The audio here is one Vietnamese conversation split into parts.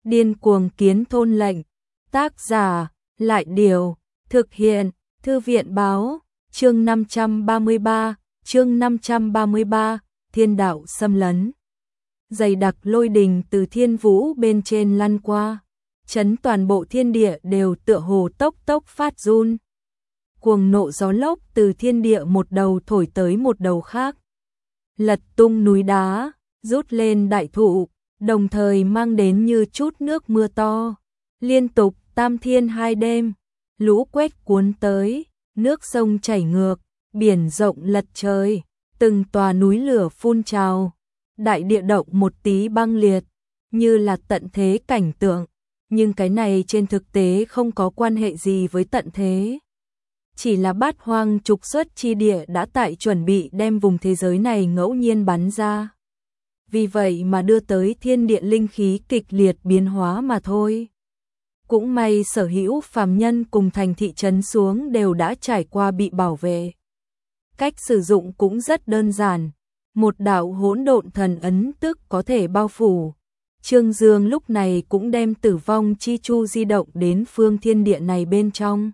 Điên cuồng kiến thôn lệnh. Tác giả, Lại Điều, thực hiện, Thư viện báo, chương 533, thiên đạo xâm lấn. Dày đặc lôi đình từ thiên vũ bên trên lăn qua, chấn toàn bộ thiên địa đều tựa hồ tốc tốc phát run. Cuồng nộ gió lốc từ thiên địa một đầu thổi tới một đầu khác, lật tung núi đá, rút lên đại thụ, đồng thời mang đến như chút nước mưa to, liên tục tam thiên hai đêm, lũ quét cuốn tới, nước sông chảy ngược, biển rộng lật trời, từng tòa núi lửa phun trào, đại địa động một tí băng liệt, như là tận thế cảnh tượng, nhưng cái này trên thực tế không có quan hệ gì với tận thế. Chỉ là Bát Hoang trục xuất chi địa đã tại chuẩn bị đem vùng thế giới này ngẫu nhiên bắn ra. Vì vậy mà đưa tới thiên địa linh khí kịch liệt biến hóa mà thôi. Cũng may sở hữu phàm nhân cùng thành thị trấn xuống đều đã trải qua bị bảo vệ. Cách sử dụng cũng rất đơn giản. Một đạo hỗn độn thần ấn tức có thể bao phủ. Trương Dương lúc này cũng đem tử vong chi chu di động đến phương thiên địa này bên trong.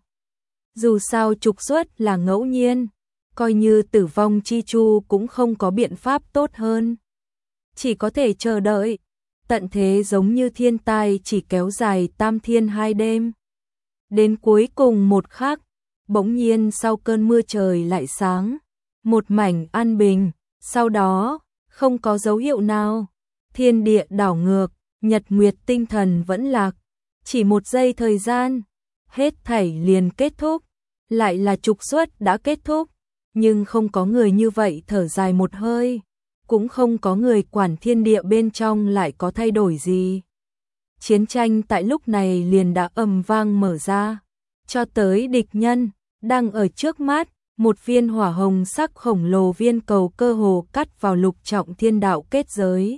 Dù sao trục xuất là ngẫu nhiên, coi như tử vong chi chu cũng không có biện pháp tốt hơn. Chỉ có thể chờ đợi. Tận thế giống như thiên tai chỉ kéo dài tam thiên hai đêm. Đến cuối cùng một khắc, bỗng nhiên sau cơn mưa trời lại sáng. Một mảnh an bình, sau đó, không có dấu hiệu nào. Thiên địa đảo ngược, nhật nguyệt tinh thần vẫn lạc. Chỉ một giây thời gian, hết thảy liền kết thúc. Lại là trục xuất đã kết thúc, nhưng không có người như vậy thở dài một hơi. Cũng không có người quản thiên địa bên trong lại có thay đổi gì. Chiến tranh tại lúc này liền đã ầm vang mở ra, cho tới địch nhân, đang ở trước mắt, một viên hỏa hồng sắc khổng lồ viên cầu cơ hồ cắt vào lục trọng thiên đạo kết giới.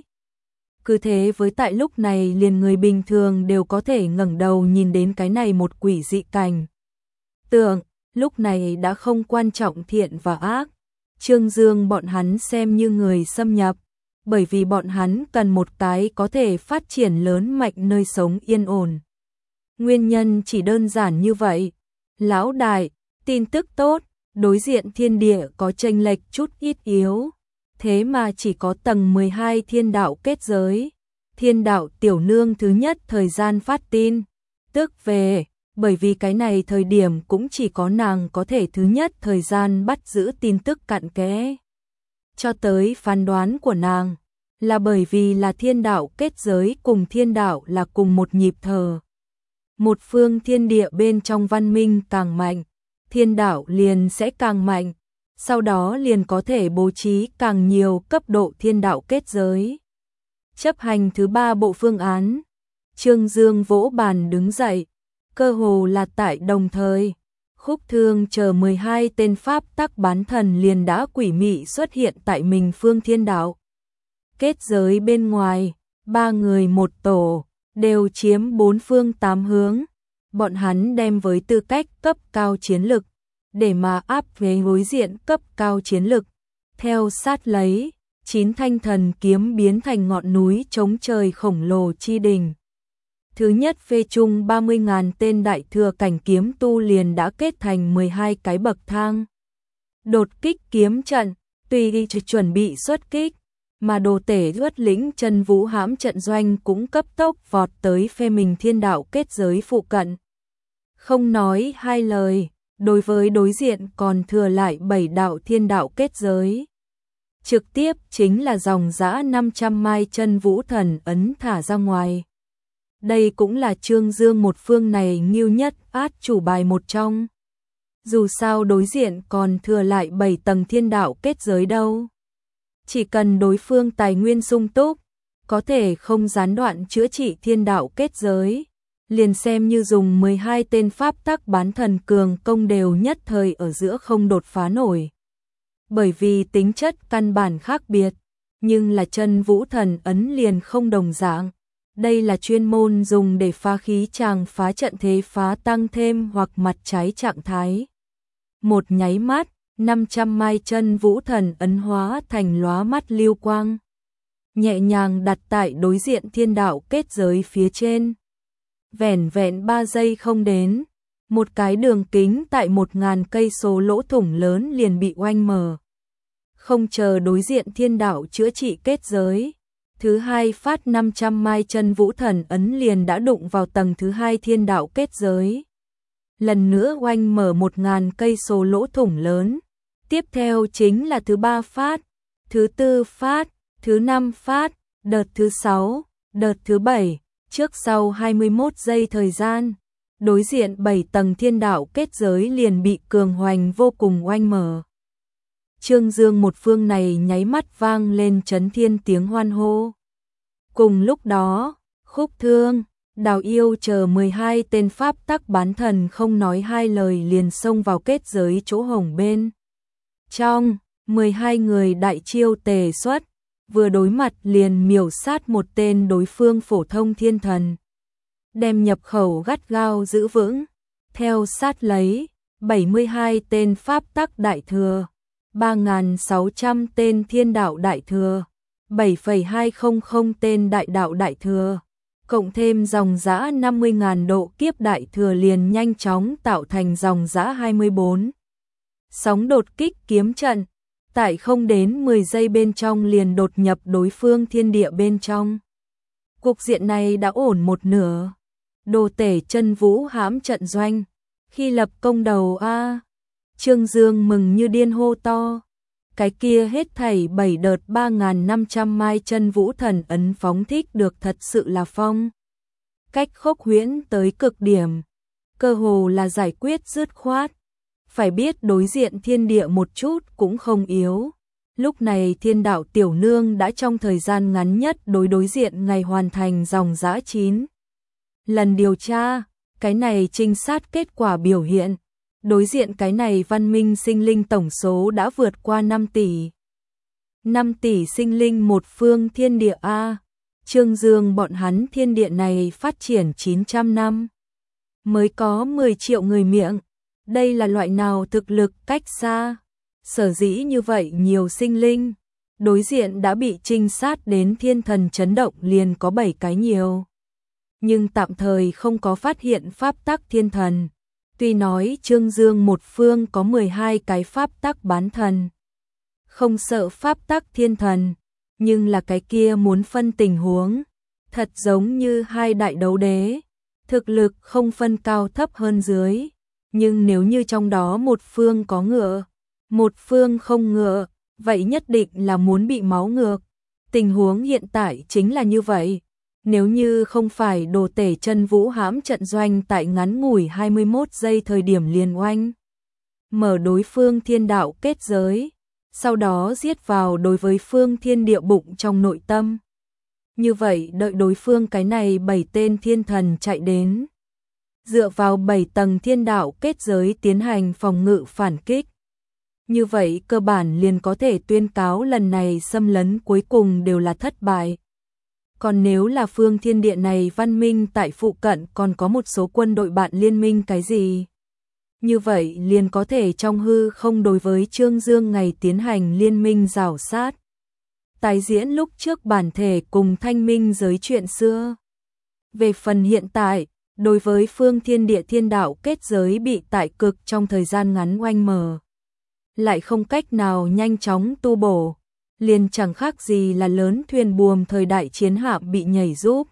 Cứ thế với tại lúc này liền người bình thường đều có thể ngẩng đầu nhìn đến cái này một quỷ dị cảnh. Tượng, lúc này đã không quan trọng thiện và ác. Trương Dương bọn hắn xem như người xâm nhập, bởi vì bọn hắn cần một cái có thể phát triển lớn mạnh nơi sống yên ổn. Nguyên nhân chỉ đơn giản như vậy. Lão đại, tin tức tốt, đối diện thiên địa có chênh lệch chút ít yếu, thế mà chỉ có tầng 12 thiên đạo kết giới. Thiên đạo tiểu nương thứ nhất thời gian phát tin, tức về. Bởi vì cái này thời điểm cũng chỉ có nàng có thể thứ nhất thời gian bắt giữ tin tức cặn kẽ. Cho tới phán đoán của nàng là bởi vì là thiên đạo kết giới cùng thiên đạo là cùng một nhịp thở. Một phương thiên địa bên trong văn minh càng mạnh, thiên đạo liền sẽ càng mạnh, sau đó liền có thể bố trí càng nhiều cấp độ thiên đạo kết giới. Chấp hành thứ 3 bộ phương án, Trương Dương vỗ bàn đứng dậy. Cơ hồ là tại đồng thời, Khúc Thương chờ 12 tên pháp tắc bán thần liền đã quỷ mị xuất hiện tại mình phương thiên đạo. Kết giới bên ngoài, 3 người một tổ, đều chiếm 4 phương 8 hướng. Bọn hắn đem với tư cách cấp cao chiến lực, để mà áp về đối diện cấp cao chiến lực. Theo sát lấy, 9 thanh thần kiếm biến thành ngọn núi chống trời khổng lồ chi đỉnh. Thứ nhất phê chung 30.000 tên đại thừa cảnh kiếm tu liền đã kết thành 12 cái bậc thang. Đột kích kiếm trận, tùy đi chuẩn bị xuất kích, mà đồ tể Duất lĩnh Chân Vũ hãm trận doanh cũng cấp tốc vọt tới phe mình thiên đạo kết giới phụ cận. Không nói hai lời, đối với đối diện còn thừa lại 7 đạo thiên đạo kết giới. Trực tiếp chính là dòng dã 500 mai Chân Vũ thần ấn thả ra ngoài. Đây cũng là Trương Dương một phương này nghiêu nhất át chủ bài một trong. Dù sao đối diện còn thừa lại 7 tầng thiên đạo kết giới đâu. Chỉ cần đối phương tài nguyên sung túc, có thể không gián đoạn chữa trị thiên đạo kết giới, liền xem như dùng 12 tên pháp tắc bán thần cường công đều nhất thời ở giữa không đột phá nổi. Bởi vì tính chất căn bản khác biệt, nhưng là Chân Vũ thần ấn liền không đồng dạng. Đây là chuyên môn dùng để phá khí tràng phá trận thế phá tăng thêm hoặc mặt trái trạng thái. Một nháy mắt, 500 mai Chân Vũ thần ấn hóa thành lóa mắt lưu quang. nhẹ nhàng đặt tại đối diện thiên đạo kết giới phía trên. Vẻn vẹn 3 giây không đến, một cái đường kính tại 1000 cây số lỗ thủng lớn liền bị oanh mở. Không chờ đối diện thiên đạo chữa trị kết giới, thứ hai phát 500 mai chân vũ thần ấn liền đã đụng vào tầng thứ hai thiên đạo kết giới. Lần nữa oanh mở 1000 cây số lỗ thủng lớn. Tiếp theo chính là thứ ba phát, thứ tư phát, thứ năm phát, đợt thứ 6, đợt thứ 7, trước sau 21 giây thời gian. Đối diện 7 tầng thiên đạo kết giới liền bị cường hoành vô cùng oanh mở. Trương Dương một phương này nháy mắt vang lên chấn thiên tiếng hoan hô. Cùng lúc đó, Khúc Thương, Đào Yêu chờ 12 tên pháp tắc bán thần không nói hai lời liền xông vào kết giới chỗ hổng bên. Trong, 12 người đại chiêu tề xuất, vừa đối mặt liền miểu sát một tên đối phương phổ thông thiên thần. Đem nhập khẩu gắt gao giữ vững, theo sát lấy, 72 tên pháp tắc đại thừa, 3.600 tên thiên đạo đại thừa, 7,200 tên đại đạo đại thừa, cộng thêm dòng dã 50.000 độ kiếp đại thừa liền nhanh chóng tạo thành dòng dã 24. Sóng đột kích kiếm trận, tại không đến 10 giây bên trong liền đột nhập đối phương thiên địa bên trong. Cục diện này đã ổn một nửa. Đồ tể chân vũ hãm trận doanh, khi lập công đầu a. Trương Dương mừng như điên hô to. Cái kia hết thảy 7 đợt 3.500 mai chân vũ thần ấn phóng thích được thật sự là phong. Cách khốc huyễn tới cực điểm, cơ hồ là giải quyết dứt khoát. Phải biết đối diện thiên địa một chút cũng không yếu. Lúc này thiên đạo tiểu nương đã trong thời gian ngắn nhất đối diện ngày hoàn thành dòng dã 9 lần điều tra, cái này trinh sát kết quả biểu hiện. Đối diện cái này văn minh sinh linh tổng số đã vượt qua 5 tỷ. 5 tỷ sinh linh một phương thiên địa A. Trương Dương bọn hắn thiên địa này phát triển 900 năm. Mới có 10 triệu người miệng. Đây là loại nào thực lực cách xa. Sở dĩ như vậy nhiều sinh linh. Đối diện đã bị trinh sát đến thiên thần chấn động liền có 7 cái nhiều. Nhưng tạm thời không có phát hiện pháp tắc thiên thần. Tuy nói Trương Dương một phương có 12 cái pháp tắc bán thần. Không sợ pháp tắc thiên thần. Nhưng là cái kia muốn phân tình huống. Thật giống như hai đại đấu đế. Thực lực không phân cao thấp hơn dưới. Nhưng nếu như trong đó một phương có ngựa, một phương không ngựa, vậy nhất định là muốn bị máu ngược. Tình huống hiện tại chính là như vậy. Nếu như không phải đồ tể chân vũ hãm trận doanh tại ngắn ngủi 21 giây thời điểm liền oanh. Mở đối phương thiên đạo kết giới, sau đó giết vào đối với phương thiên địa bụng trong nội tâm. Như vậy đợi đối phương cái này 7 tên thiên thần chạy đến. Dựa vào 7 tầng thiên đạo kết giới tiến hành phòng ngự phản kích. Như vậy cơ bản liền có thể tuyên cáo lần này xâm lấn cuối cùng đều là thất bại. Còn nếu là phương thiên địa này văn minh tại phụ cận còn có một số quân đội bạn liên minh cái gì? Như vậy liền có thể trong hư không đối với Trương Dương ngày tiến hành liên minh rào sát. Tái diễn lúc trước bản thể cùng thanh minh giới chuyện xưa. Về phần hiện tại, đối với phương thiên địa thiên đạo kết giới bị tại cực trong thời gian ngắn oanh mở. Lại không cách nào nhanh chóng tu bổ. Liền chẳng khác gì là lớn thuyền buồm thời đại chiến hạm bị nhảy giúp.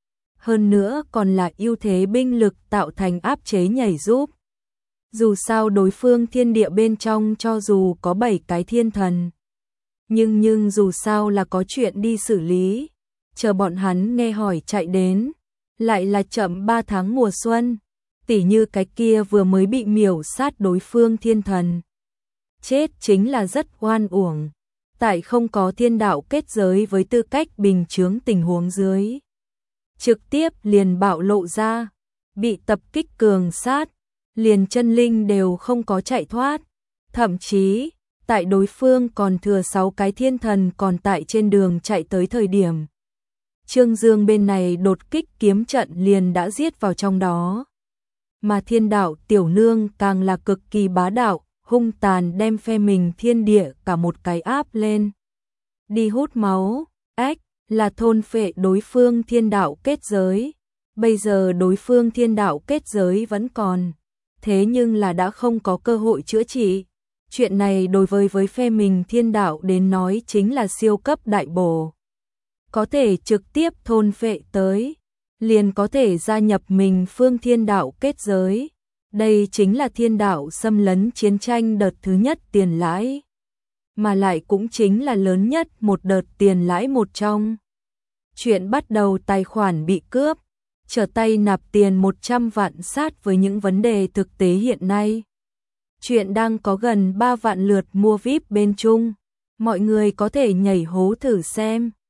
Hơn nữa còn là ưu thế binh lực tạo thành áp chế nhảy giúp. Dù sao đối phương thiên địa bên trong cho dù có 7 cái thiên thần. Nhưng dù sao là có chuyện đi xử lý. Chờ bọn hắn nghe hỏi chạy đến. Lại là chậm 3 tháng mùa xuân. Tỉ như cái kia vừa mới bị miểu sát đối phương thiên thần. Chết chính là rất oan uổng. Tại không có thiên đạo kết giới với tư cách bình chướng tình huống dưới. Trực tiếp liền bạo lộ ra, bị tập kích cường sát, liền chân linh đều không có chạy thoát. Thậm chí, tại đối phương còn thừa 6 cái thiên thần còn tại trên đường chạy tới thời điểm. Trương Dương bên này đột kích kiếm trận liền đã giết vào trong đó. Mà thiên đạo tiểu nương càng là cực kỳ bá đạo. Hung tàn đem phe mình thiên địa cả một cái áp lên. Đi hút máu, ếch, là thôn phệ đối phương thiên đạo kết giới. Bây giờ đối phương thiên đạo kết giới vẫn còn, thế nhưng là đã không có cơ hội chữa trị. Chuyện này đối với phe mình thiên đạo đến nói chính là siêu cấp đại bổ. Có thể trực tiếp thôn phệ tới, liền có thể gia nhập mình phương thiên đạo kết giới. Đây chính là thiên đạo xâm lấn chiến tranh đợt thứ nhất tiền lãi, mà lại cũng chính là lớn nhất một đợt tiền lãi một trong. Chuyện bắt đầu tài khoản bị cướp, trở tay nạp tiền 100 vạn sát với những vấn đề thực tế hiện nay. Chuyện đang có gần 3 vạn lượt mua VIP bên Trung, mọi người có thể nhảy hố thử xem.